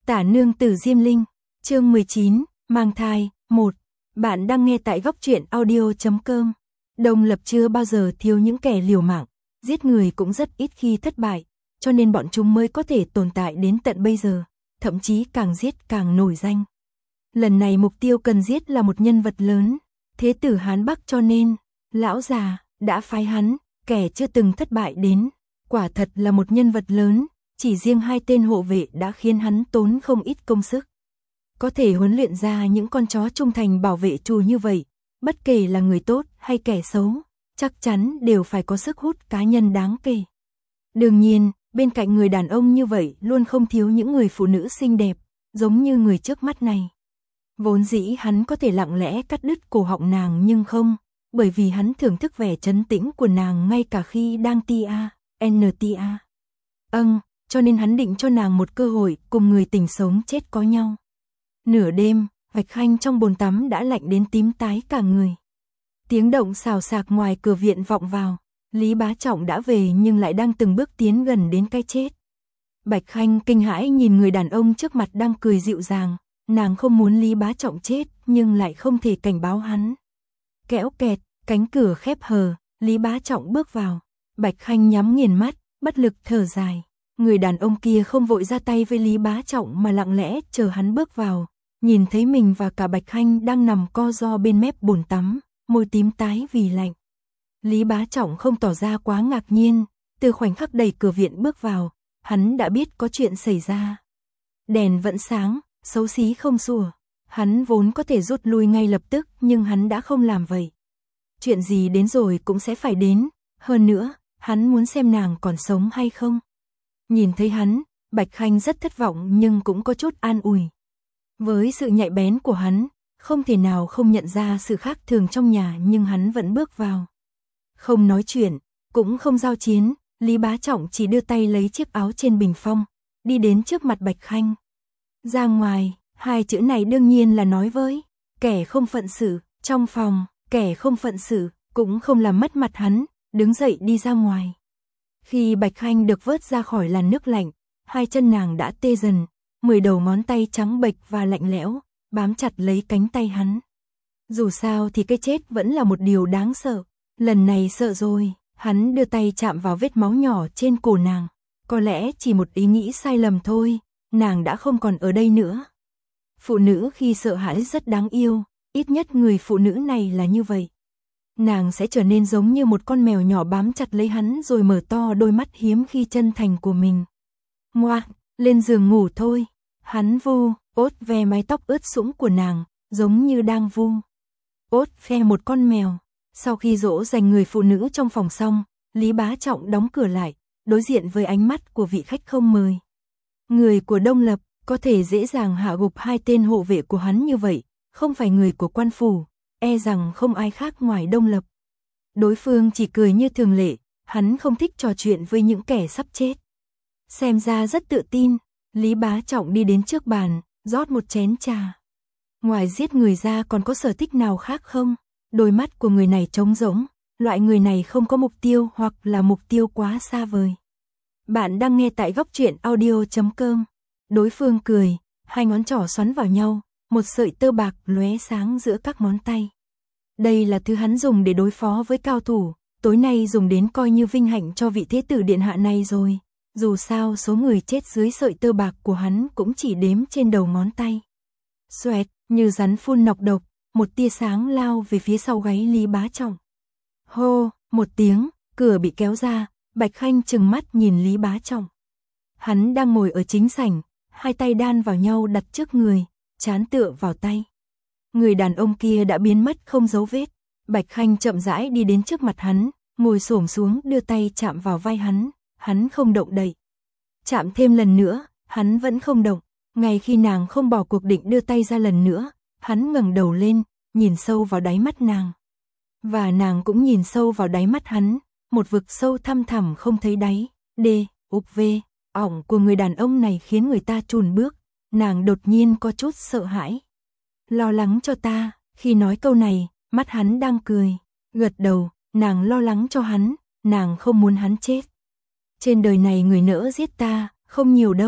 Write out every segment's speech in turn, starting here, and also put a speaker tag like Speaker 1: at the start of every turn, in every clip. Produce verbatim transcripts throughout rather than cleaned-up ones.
Speaker 1: Tả nương tử Diêm Linh, chương mười chín, mang thai, một. Bạn đang nghe tại góc truyện audio chấm com. Đông Lập chưa bao giờ thiếu những kẻ liều mạng, giết người cũng rất ít khi thất bại, cho nên bọn chúng mới có thể tồn tại đến tận bây giờ, thậm chí càng giết càng nổi danh. Lần này mục tiêu cần giết là một nhân vật lớn, Thế tử Hán Bắc, cho nên lão già đã phái hắn, kẻ chưa từng thất bại đến, quả thật là một nhân vật lớn. Chỉ riêng hai tên hộ vệ đã khiến hắn tốn không ít công sức. Có thể huấn luyện ra những con chó trung thành bảo vệ trù như vậy, bất kể là người tốt hay kẻ xấu, chắc chắn đều phải có sức hút cá nhân đáng kể. Đương nhiên, bên cạnh người đàn ông như vậy luôn không thiếu những người phụ nữ xinh đẹp, giống như người trước mắt này. Vốn dĩ hắn có thể lặng lẽ cắt đứt cổ họng nàng nhưng không, bởi vì hắn thưởng thức vẻ trấn tĩnh của nàng ngay cả khi đang tia, ntia. Âng, cho nên hắn định cho nàng một cơ hội cùng người tình sống chết có nhau. Nửa đêm, Bạch Khanh trong bồn tắm đã lạnh đến tím tái cả người. Tiếng động xào xạc ngoài cửa viện vọng vào, Lý Bá Trọng đã về nhưng lại đang từng bước tiến gần đến cái chết. Bạch Khanh kinh hãi nhìn người đàn ông trước mặt đang cười dịu dàng, nàng không muốn Lý Bá Trọng chết nhưng lại không thể cảnh báo hắn. Kéo kẹt, cánh cửa khép hờ, Lý Bá Trọng bước vào, Bạch Khanh nhắm nghiền mắt, bất lực thở dài. Người đàn ông kia không vội ra tay với Lý Bá Trọng mà lặng lẽ chờ hắn bước vào, nhìn thấy mình và cả Bạch Khanh đang nằm co ro bên mép bồn tắm, môi tím tái vì lạnh. Lý Bá Trọng không tỏ ra quá ngạc nhiên, từ khoảnh khắc đẩy cửa viện bước vào, hắn đã biết có chuyện xảy ra. Đèn vẫn sáng, xấu xí không sủa, hắn vốn có thể rút lui ngay lập tức nhưng hắn đã không làm vậy. Chuyện gì đến rồi cũng sẽ phải đến, hơn nữa, hắn muốn xem nàng còn sống hay không. Nhìn thấy hắn, Bạch Khanh rất thất vọng nhưng cũng có chút an ủi. Với sự nhạy bén của hắn, không thể nào không nhận ra sự khác thường trong nhà nhưng hắn vẫn bước vào. Không nói chuyện, cũng không giao chiến, Lý Bá Trọng chỉ đưa tay lấy chiếc áo trên bình phong, đi đến trước mặt Bạch Khanh. Ra ngoài, hai chữ này đương nhiên là nói với kẻ không phận sự, trong phòng, kẻ không phận sự, cũng không làm mất mặt hắn, đứng dậy đi ra ngoài. Khi Bạch Khanh được vớt ra khỏi làn nước lạnh, hai chân nàng đã tê dần, mười đầu ngón tay trắng bệch và lạnh lẽo, bám chặt lấy cánh tay hắn. Dù sao thì cái chết vẫn là một điều đáng sợ, lần này sợ rồi, hắn đưa tay chạm vào vết máu nhỏ trên cổ nàng. Có lẽ chỉ một ý nghĩ sai lầm thôi, nàng đã không còn ở đây nữa. Phụ nữ khi sợ hãi rất đáng yêu, ít nhất người phụ nữ này là như vậy. Nàng sẽ trở nên giống như một con mèo nhỏ bám chặt lấy hắn rồi mở to đôi mắt hiếm khi chân thành của mình. Ngoa, lên giường ngủ thôi. Hắn vu, ốt ve mái tóc ướt sũng của nàng, giống như đang vu. Ốt ve một con mèo. Sau khi dỗ dành người phụ nữ trong phòng xong, Lý Bá Trọng đóng cửa lại, đối diện với ánh mắt của vị khách không mời. Người của Đông Lập có thể dễ dàng hạ gục hai tên hộ vệ của hắn như vậy, không phải người của quan phủ. E rằng không ai khác ngoài Đông Lập. Đối phương chỉ cười như thường lệ, hắn không thích trò chuyện với những kẻ sắp chết. Xem ra rất tự tin, Lý Bá Trọng đi đến trước bàn, rót một chén trà. Ngoài giết người ra còn có sở thích nào khác không? Đôi mắt của người này trống rỗng, loại người này không có mục tiêu hoặc là mục tiêu quá xa vời. Bạn đang nghe tại góc truyện audio chấm com. Đối phương cười, hai ngón trỏ xoắn vào nhau. Một sợi tơ bạc lóe sáng giữa các ngón tay. Đây là thứ hắn dùng để đối phó với cao thủ, tối nay dùng đến coi như vinh hạnh cho vị thế tử điện hạ này rồi. Dù sao số người chết dưới sợi tơ bạc của hắn cũng chỉ đếm trên đầu ngón tay. Xoẹt, như rắn phun nọc độc, một tia sáng lao về phía sau gáy Lý Bá Trọng. Hô, một tiếng, cửa bị kéo ra, Bạch Khanh trừng mắt nhìn Lý Bá Trọng. Hắn đang ngồi ở chính sảnh, hai tay đan vào nhau đặt trước người. Chán tựa vào tay. Người đàn ông kia đã biến mất không dấu vết. Bạch Khanh chậm rãi đi đến trước mặt hắn, ngồi xổm xuống đưa tay chạm vào vai hắn, hắn không động đậy. Chạm thêm lần nữa, hắn vẫn không động. Ngay khi nàng không bỏ cuộc định đưa tay ra lần nữa, hắn ngẩng đầu lên, nhìn sâu vào đáy mắt nàng. Và nàng cũng nhìn sâu vào đáy mắt hắn, một vực sâu thăm thẳm không thấy đáy. D, ục v, ỏng của người đàn ông này khiến người ta chùn bước. Nàng đột nhiên có chút sợ hãi. Lo lắng cho ta, khi nói câu này, mắt hắn đang cười, gật đầu, nàng lo lắng cho hắn, nàng không muốn hắn chết. Trên đời này người nỡ giết ta, không nhiều đâu.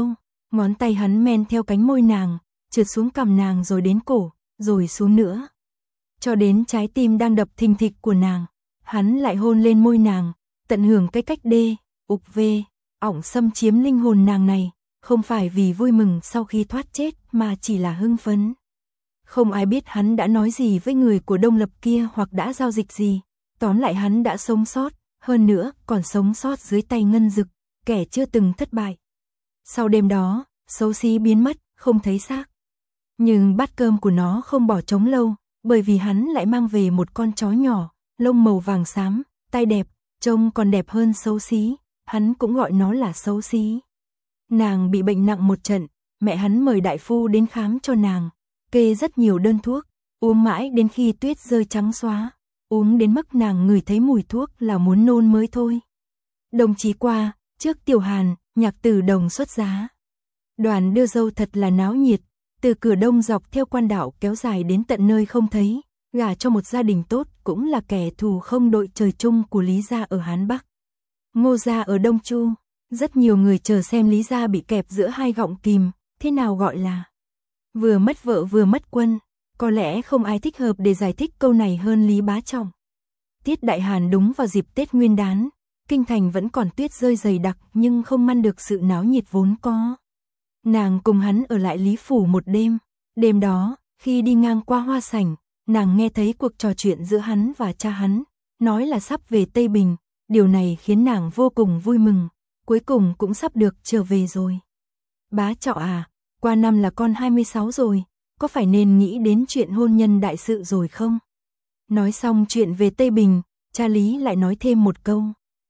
Speaker 1: Ngón tay hắn men theo cánh môi nàng, trượt xuống cằm nàng rồi đến cổ, rồi xuống nữa. Cho đến trái tim đang đập thình thịch của nàng, hắn lại hôn lên môi nàng, tận hưởng cái cách đê, ục vê, ỏng xâm chiếm linh hồn nàng này, không phải vì vui mừng sau khi thoát chết mà chỉ là hưng phấn. Không ai biết hắn đã nói gì với người của Đông Lập kia hoặc đã giao dịch gì, tóm lại hắn đã sống sót, hơn nữa còn sống sót dưới tay Ngân Dực, kẻ chưa từng thất bại. Sau đêm đó, xấu xí biến mất, không thấy xác. Nhưng bát cơm của nó không bỏ trống lâu, bởi vì hắn lại mang về một con chó nhỏ, lông màu vàng xám, tai đẹp, trông còn đẹp hơn xấu xí, hắn cũng gọi nó là xấu xí. Nàng bị bệnh nặng một trận, mẹ hắn mời đại phu đến khám cho nàng, kê rất nhiều đơn thuốc, uống mãi đến khi tuyết rơi trắng xóa, uống đến mức nàng ngửi thấy mùi thuốc là muốn nôn mới thôi. Đồng chí qua, trước Tiểu Hàn, Nhạc Tử Đồng xuất giá. Đoàn đưa dâu thật là náo nhiệt, từ cửa đông dọc theo quan đạo kéo dài đến tận nơi không thấy, gả cho một gia đình tốt cũng là kẻ thù không đội trời chung của Lý gia ở Hán Bắc. Ngô gia ở Đông Chu, rất nhiều người chờ xem Lý gia bị kẹp giữa hai gọng kìm, thế nào gọi là vừa mất vợ vừa mất quân, có lẽ không ai thích hợp để giải thích câu này hơn Lý Bá Trọng. Tiết Đại Hàn đúng vào dịp Tết Nguyên đán, kinh thành vẫn còn tuyết rơi dày đặc nhưng không ngăn được sự náo nhiệt vốn có. Nàng cùng hắn ở lại Lý Phủ một đêm, đêm đó, khi đi ngang qua hoa sảnh, nàng nghe thấy cuộc trò chuyện giữa hắn và cha hắn, nói là sắp về Tây Bình, điều này khiến nàng vô cùng vui mừng, cuối cùng cũng sắp được trở về rồi. Bá Trọng à, qua năm là con hai mươi sáu rồi, có phải nên nghĩ đến chuyện hôn nhân đại sự rồi không? Nói xong chuyện về Tây Bình, cha Lý lại nói thêm một câu.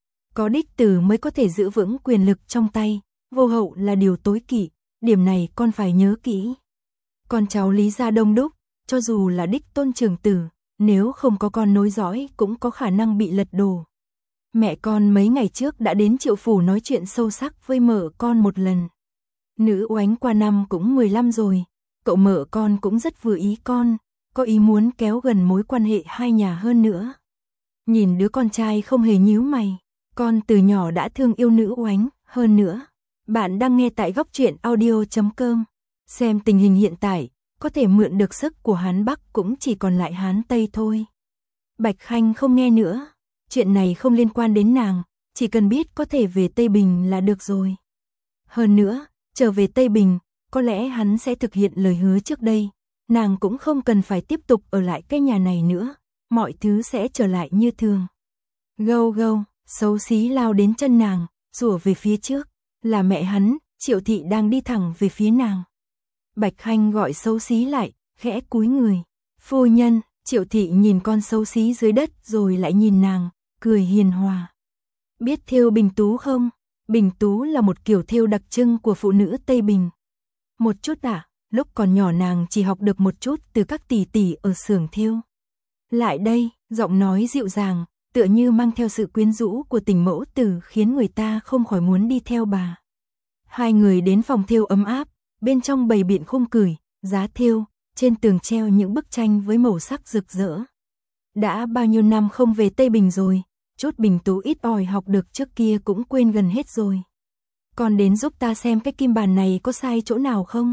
Speaker 1: Có đích tử mới có thể giữ vững quyền lực trong tay, vô hậu là điều tối kỵ, điểm này con phải nhớ kỹ. Con cháu Lý gia đông đúc, cho dù là đích tôn trưởng tử, nếu không có con nối dõi cũng có khả năng bị lật đổ. Mẹ con mấy ngày trước đã đến Triệu Phủ nói chuyện sâu sắc với mợ con một lần. Nữ oánh qua năm cũng mười lăm rồi, cậu mợ con cũng rất vừa ý con, có ý muốn kéo gần mối quan hệ hai nhà hơn nữa. Nhìn đứa con trai không hề nhíu mày, con từ nhỏ đã thương yêu nữ oánh, hơn nữa. Bạn đang nghe tại góc truyện audio chấm com. Xem tình hình hiện tại, có thể mượn được sức của Hán Bắc cũng chỉ còn lại Hán Tây thôi. Bạch Khanh không nghe nữa, chuyện này không liên quan đến nàng, chỉ cần biết có thể về Tây Bình là được rồi. Hơn nữa, trở về Tây Bình, có lẽ hắn sẽ thực hiện lời hứa trước đây, nàng cũng không cần phải tiếp tục ở lại cái nhà này nữa, mọi thứ sẽ trở lại như thường. Gâu gâu, xấu xí lao đến chân nàng, rủa về phía trước, là mẹ hắn, Triệu Thị đang đi thẳng về phía nàng. Bạch Khanh gọi xấu xí lại, khẽ cúi người. Phu nhân, Triệu Thị nhìn con xấu xí dưới đất rồi lại nhìn nàng, cười hiền hòa. Biết thêu bình tú không? Bình tú là một kiểu thêu đặc trưng của phụ nữ Tây Bình. Một chút à, lúc còn nhỏ nàng chỉ học được một chút từ các tỷ tỷ ở xưởng thêu. Lại đây, giọng nói dịu dàng, tựa như mang theo sự quyến rũ của tình mẫu tử khiến người ta không khỏi muốn đi theo bà. Hai người đến phòng thêu ấm áp, bên trong bày biện khung cửi, giá thêu, trên tường treo những bức tranh với màu sắc rực rỡ. Đã bao nhiêu năm không về Tây Bình rồi, chút bình tú ít ỏi học được trước kia cũng quên gần hết rồi. Còn đến giúp ta xem cái kim bàn này có sai chỗ nào không?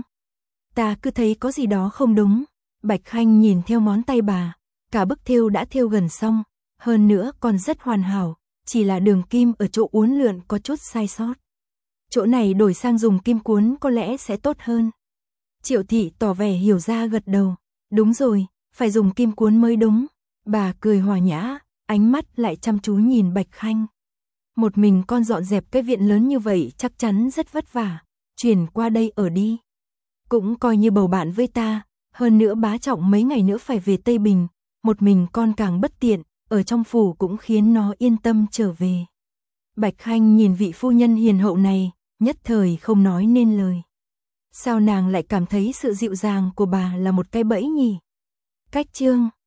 Speaker 1: Ta cứ thấy có gì đó không đúng. Bạch Khanh nhìn theo ngón tay bà, cả bức thêu đã thêu gần xong, hơn nữa còn rất hoàn hảo, chỉ là đường kim ở chỗ uốn lượn có chút sai sót. Chỗ này đổi sang dùng kim cuốn có lẽ sẽ tốt hơn. Triệu Thị tỏ vẻ hiểu ra gật đầu, đúng rồi, phải dùng kim cuốn mới đúng. Bà cười hòa nhã, ánh mắt lại chăm chú nhìn Bạch Khanh. Một mình con dọn dẹp cái viện lớn như vậy chắc chắn rất vất vả, chuyển qua đây ở đi. Cũng coi như bầu bạn với ta, hơn nữa Bá Trọng mấy ngày nữa phải về Tây Bình, một mình con càng bất tiện, ở trong phủ cũng khiến nó yên tâm trở về. Bạch Khanh nhìn vị phu nhân hiền hậu này, nhất thời không nói nên lời. Sao nàng lại cảm thấy sự dịu dàng của bà là một cái bẫy nhỉ? Cách chương